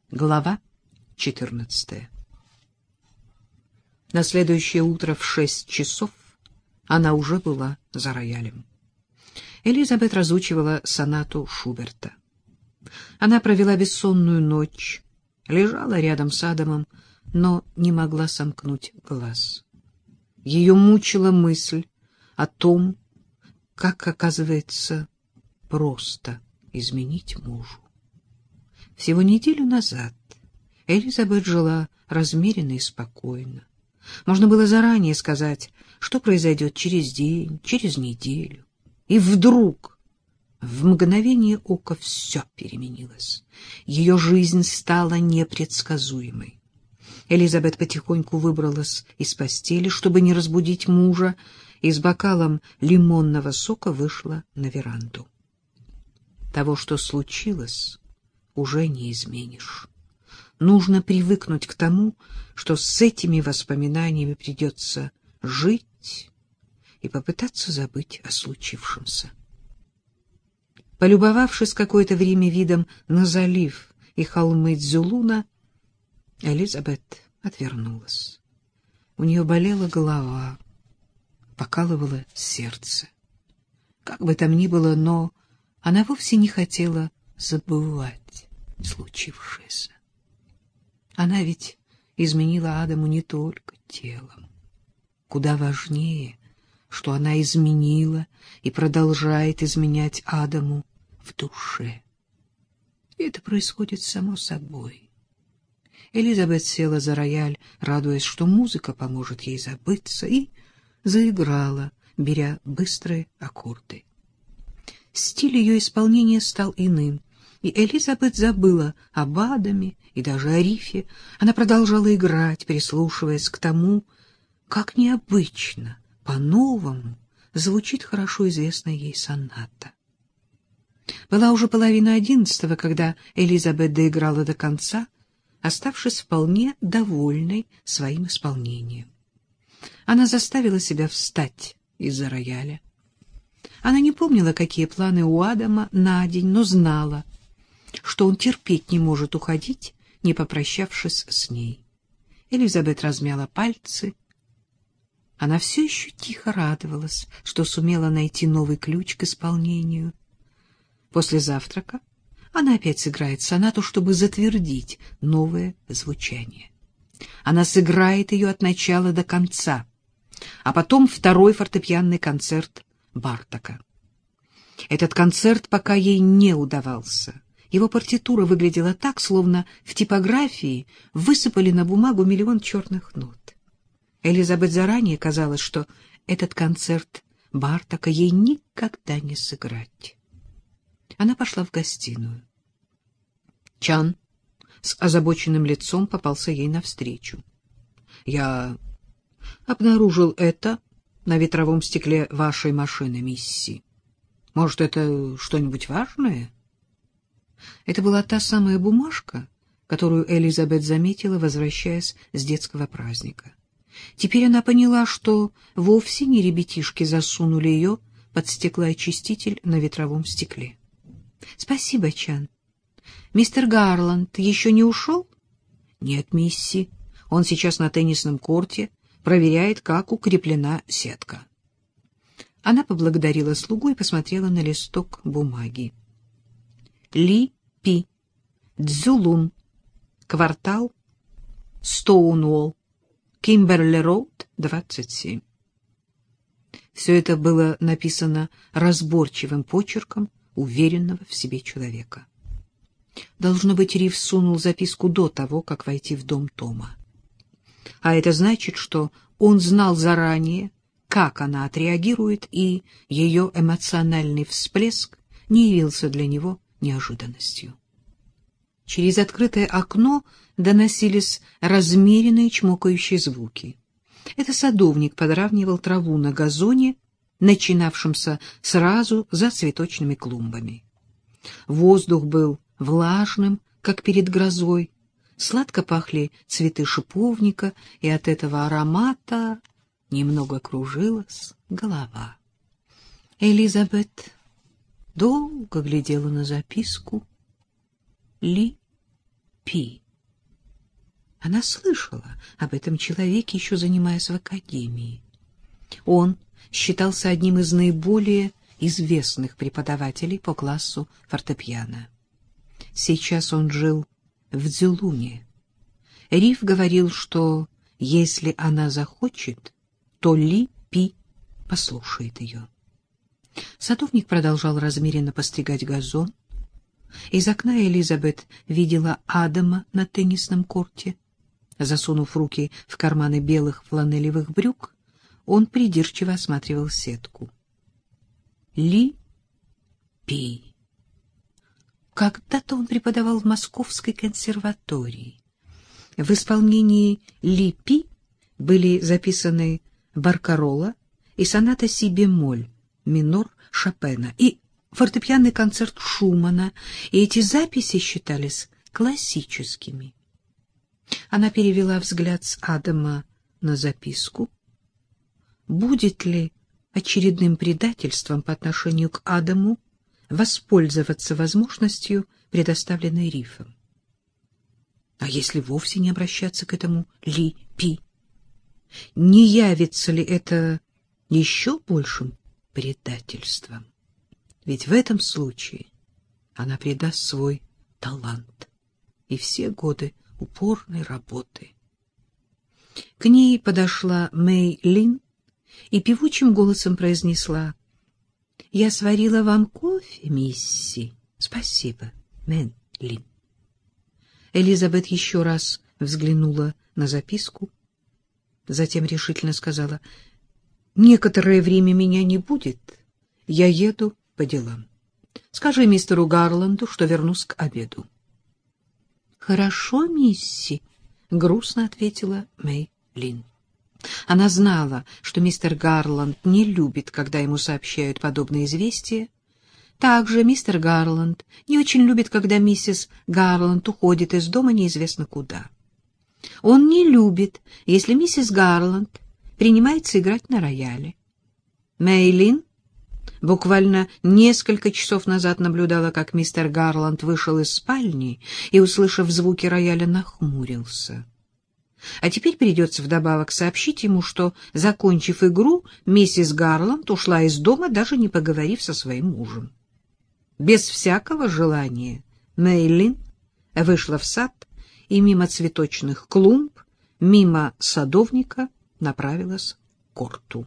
Глава 14. На следующее утро в 6 часов она уже была за роялем. Элизабет разучивала сонату Шуберта. Она провела бессонную ночь, лежала рядом с Адамом, но не могла сомкнуть глаз. Ее мучила мысль о том, как, оказывается, просто изменить мужу. Всего неделю назад Элизабет жила размеренно и спокойно. Можно было заранее сказать, что произойдет через день, через неделю. И вдруг, в мгновение ока, все переменилось. Ее жизнь стала непредсказуемой. Элизабет потихоньку выбралась из постели, чтобы не разбудить мужа, и с бокалом лимонного сока вышла на веранду. Того, что случилось, уже не изменишь. Нужно привыкнуть к тому, что с этими воспоминаниями придется жить и попытаться забыть о случившемся. Полюбовавшись какое-то время видом на залив и холмы Дзулуна, Элизабет отвернулась. У нее болела голова, покалывало сердце. Как бы там ни было, но она вовсе не хотела забывать случившееся. Она ведь изменила Адаму не только телом. Куда важнее, что она изменила и продолжает изменять Адаму в душе. И это происходит само собой. Элизабет села за рояль, радуясь, что музыка поможет ей забыться, и заиграла, беря быстрые аккорды. Стиль ее исполнения стал иным, и Элизабет забыла об Адаме и даже о рифе. Она продолжала играть, прислушиваясь к тому, как необычно, по-новому звучит хорошо известная ей соната. Была уже 10:30, когда Элизабет доиграла до конца, оставшись вполне довольной своим исполнением. Она заставила себя встать из-за рояля. Она не помнила, какие планы у Адама на день, но знала, что он терпеть не может уходить, не попрощавшись с ней. Элизабет размяла пальцы. Она все еще тихо радовалась, что сумела найти новый ключ к исполнению. После завтрака она опять сыграет сонату, чтобы затвердить новое звучание. Она сыграет ее от начала до конца, а потом второй фортепианный концерт Бартока. Этот концерт пока ей не удавался. Его партитура выглядела так, словно в типографии высыпали на бумагу миллион черных нот. Элизабет заранее казалось, что этот концерт Бартока ей никогда не сыграть. Она пошла в гостиную. Чан с озабоченным лицом попался ей навстречу. — Я обнаружил это на ветровом стекле вашей машины, мисси. Может, это что-нибудь важное? Это была та самая бумажка, которую Элизабет заметила, возвращаясь с детского праздника. Теперь она поняла, что вовсе не ребятишки засунули ее под стеклоочиститель на ветровом стекле. — Спасибо, Чан. Мистер Гарланд еще не ушел? — Нет, мисси. Он сейчас на теннисном корте, проверяет, как укреплена сетка. Она поблагодарила слугу и посмотрела на листок бумаги. Ли-Пи, Дзулун, квартал Стоунуолл, Кимберли-Роуд, 27. Все это было написано разборчивым почерком уверенного в себе человека. Должно быть, Риф сунул записку до того, как войти в дом Тома. А это значит, что он знал заранее, как она отреагирует, и ее эмоциональный всплеск не явился для него неожиданностью. Через открытое окно доносились размеренные чмокающие звуки. Это садовник подравнивал траву на газоне, начинавшемся сразу за цветочными клумбами. Воздух был влажным, как перед грозой, сладко пахли цветы шиповника, и от этого аромата немного кружилась голова. Элизабет долго глядела на записку. Ли Пи. Она слышала об этом человеке, еще занимаясь в академии. Он считался одним из наиболее известных преподавателей по классу фортепиано. Сейчас он жил в Дзюлуне. Риф говорил, что если она захочет, то Ли Пи послушает ее. Садовник продолжал размеренно постригать газон. Из окна Элизабет видела Адама на теннисном корте. Засунув руки в карманы белых фланелевых брюк, он придирчиво осматривал сетку. Ли Пи. Когда-то он преподавал в Московской консерватории. В исполнении Ли Пи были записаны баркарола и соната си-бемоль минор Шопена и фортепианный концерт Шумана, и эти записи считались классическими. Она перевела взгляд с Адама на записку. Будет ли очередным предательством по отношению к Адаму воспользоваться возможностью, предоставленной Рифом? А если вовсе не обращаться к этому Ли Пи? Не явится ли это еще большим предательством? Ведь в этом случае она предаст свой талант и все годы упорной работы. К ней подошла Мэй Лин и певучим голосом произнесла: «Я сварила вам кофе, мисси». «Спасибо, Мэй Лин». Элизабет еще раз взглянула на записку, затем решительно сказала: «Некоторое время меня не будет, я еду по делам. Скажи мистеру Гарланду, что вернусь к обеду». «Хорошо, мисси», — грустно ответила Мэй Лин. Она знала, что мистер Гарланд не любит, когда ему сообщают подобные известия. Также мистер Гарланд не очень любит, когда миссис Гарланд уходит из дома неизвестно куда. Он не любит, если миссис Гарланд принимается играть на рояле. Мэй Лин буквально несколько часов назад наблюдала, как мистер Гарланд вышел из спальни и, услышав звуки рояля, нахмурился. А теперь придется вдобавок сообщить ему, что, закончив игру, миссис Гарланд ушла из дома, даже не поговорив со своим мужем. Без всякого желания Мэй Лин вышла в сад и мимо цветочных клумб, мимо садовника направилась к корту.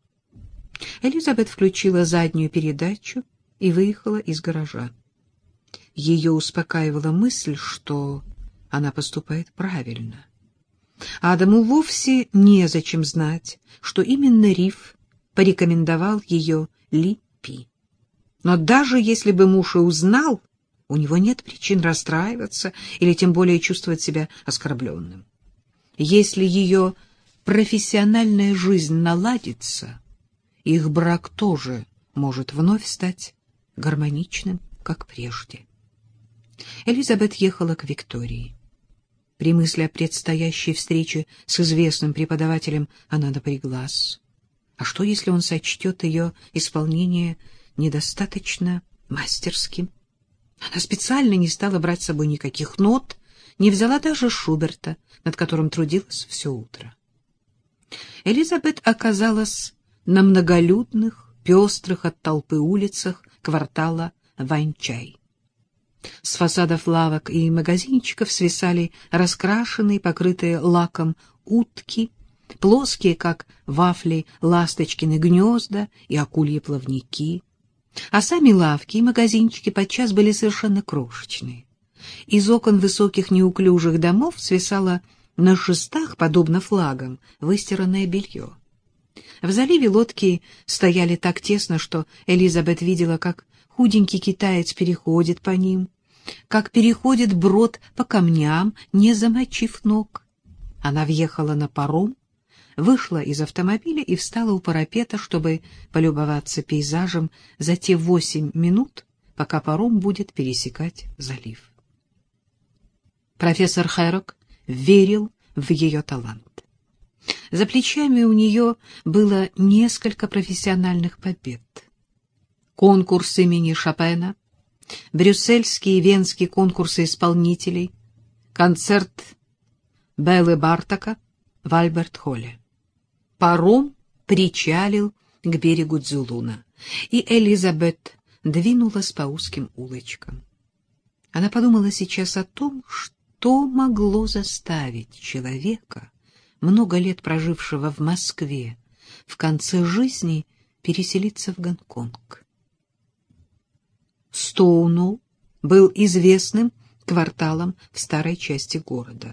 Элизабет включила заднюю передачу и выехала из гаража. Ее успокаивала мысль, что она поступает правильно. Адаму вовсе незачем знать, что именно Риф порекомендовал ее Ли Пи. Но даже если бы муж и узнал, у него нет причин расстраиваться или тем более чувствовать себя оскорбленным. Если ее профессиональная жизнь наладится, их брак тоже может вновь стать гармоничным, как прежде. Элизабет ехала к Виктории. При мысли о предстоящей встрече с известным преподавателем она напряглась. А что, если он сочтет ее исполнение недостаточно мастерским? Она специально не стала брать с собой никаких нот, не взяла даже Шуберта, над которым трудилась все утро. Элизабет оказалась на многолюдных, пестрых от толпы улицах квартала Ваньчай. С фасадов лавок и магазинчиков свисали раскрашенные, покрытые лаком утки, плоские, как вафли, ласточкины гнезда и акульи плавники. А сами лавки и магазинчики подчас были совершенно крошечные. Из окон высоких неуклюжих домов свисало на шестах, подобно флагам, выстиранное белье. В заливе лодки стояли так тесно, что Элизабет видела, как худенький китаец переходит по ним, как переходит брод по камням, не замочив ног. Она въехала на паром, вышла из автомобиля и встала у парапета, чтобы полюбоваться пейзажем за те 8 минут, пока паром будет пересекать залив. Профессор Хэррок верил в ее талант. За плечами у нее было несколько профессиональных побед. Конкурс имени Шопена, брюссельские и венские конкурсы исполнителей, Концерт Беллы Бартака в Альберт-холле. Паром причалил к берегу Дзулуна, и Элизабет двинулась по узким улочкам. Она подумала сейчас о том, что могло заставить человека, много лет прожившего в Москве, в конце жизни переселиться в Гонконг. Стоунолл был известным кварталом в старой части города.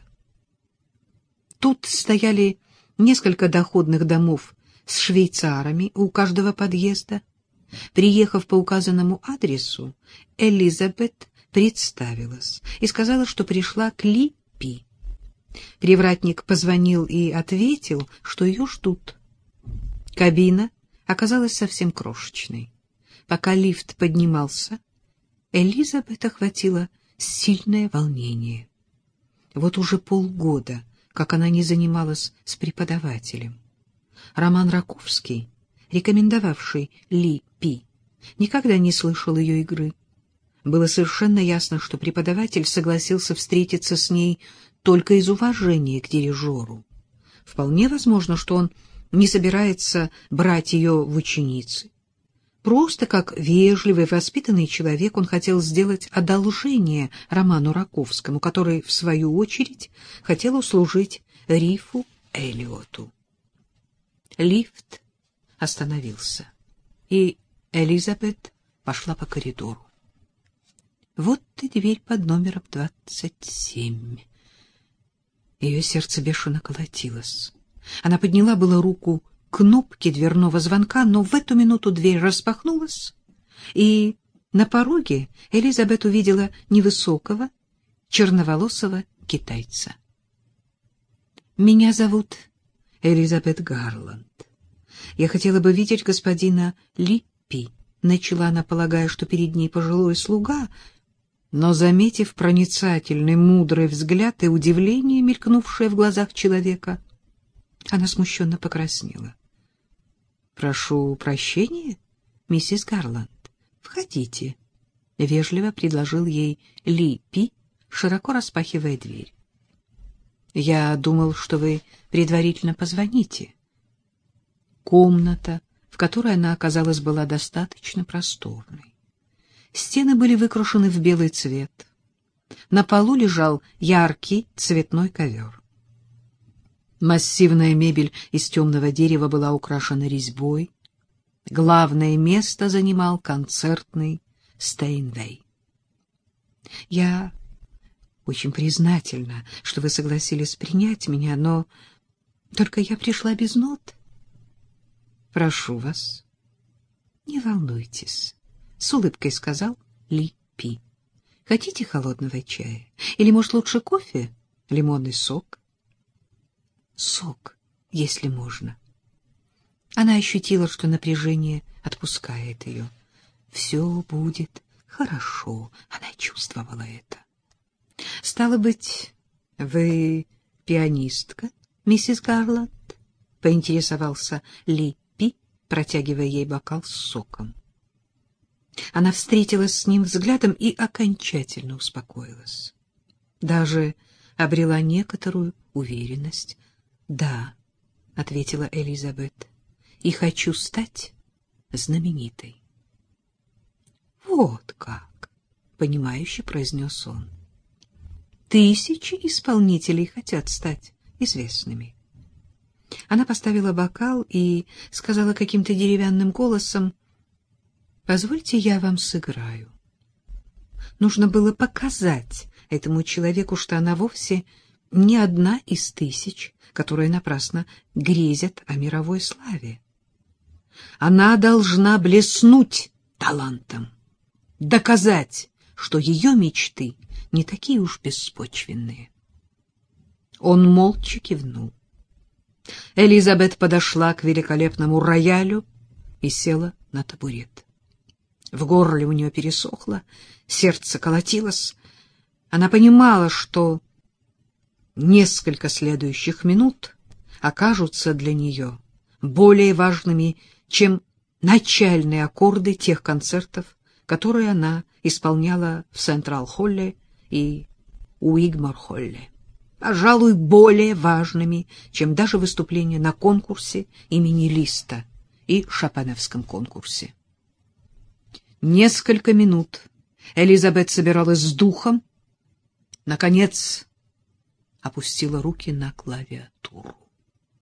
Тут стояли несколько доходных домов с швейцарами у каждого подъезда. Приехав по указанному адресу, Элизабет представилась и сказала, что пришла к Ли Пи. Привратник позвонил и ответил, что ее ждут. Кабина оказалась совсем крошечной. Пока лифт поднимался, Элизабет охватило сильное волнение. Вот уже полгода, как она не занималась с преподавателем. Роман Раковский, рекомендовавший Ли Пи, никогда не слышал ее игры. Было совершенно ясно, что преподаватель согласился встретиться с ней только из уважения к дирижеру. Вполне возможно, что он не собирается брать ее в ученицы. Просто как вежливый, воспитанный человек он хотел сделать одолжение Роману Раковскому, который, в свою очередь, хотел услужить Рифу Эллиоту. Лифт остановился, и Элизабет пошла по коридору. Вот и дверь под номером 27. Ее сердце бешено колотилось. Она подняла было руку к кнопке дверного звонка, но в эту минуту дверь распахнулась, и на пороге Элизабет увидела невысокого, черноволосого китайца. «Меня зовут Элизабет Гарланд. Я хотела бы видеть господина Ли Пи», — начала она, полагая, что перед ней пожилой слуга, но, заметив проницательный, мудрый взгляд и удивление, мелькнувшее в глазах человека, она смущенно покраснела. — Прошу прощения, миссис Гарланд. Входите, — вежливо предложил ей Ли Пи, широко распахивая дверь. — Я думал, что вы предварительно позвоните. Комната, в которой она оказалась, была достаточно просторной. Стены были выкрашены в белый цвет. На полу лежал яркий цветной ковер. Массивная мебель из темного дерева была украшена резьбой. Главное место занимал концертный Стейнвей. Я очень признательна, что вы согласились принять меня, но только я пришла без нот. Прошу вас, не волнуйтесь, — с улыбкой сказал Ли Пи. Хотите холодного чая? Или, может, лучше кофе? Лимонный сок? Сок, если можно. Она ощутила, что напряжение отпускает ее. Все будет хорошо. Она чувствовала это. Стало быть, вы пианистка, миссис Гарланд? Поинтересовался Ли Пи, протягивая ей бокал с соком. Она встретилась с ним взглядом и окончательно успокоилась. Даже обрела некоторую уверенность. — Да, — ответила Элизабет, — и хочу стать знаменитой. — Вот как, — понимающе произнес он. — Тысячи исполнителей хотят стать известными. Она поставила бокал и сказала каким-то деревянным голосом: «Позвольте, я вам сыграю». Нужно было показать этому человеку, что она вовсе не одна из тысяч, которые напрасно грезят о мировой славе. Она должна блеснуть талантом, доказать, что ее мечты не такие уж беспочвенные. Он молча кивнул. Элизабет подошла к великолепному роялю и села на табурет. В горле у нее пересохло, сердце колотилось. Она понимала, что несколько следующих минут окажутся для нее более важными, чем начальные аккорды тех концертов, которые она исполняла в Централ-холле и Уигмар-Холле, пожалуй, более важными, чем даже выступления на конкурсе имени Листа и Шопеновском конкурсе. Несколько минут Элизабет собиралась с духом, наконец опустила руки на клавиатуру.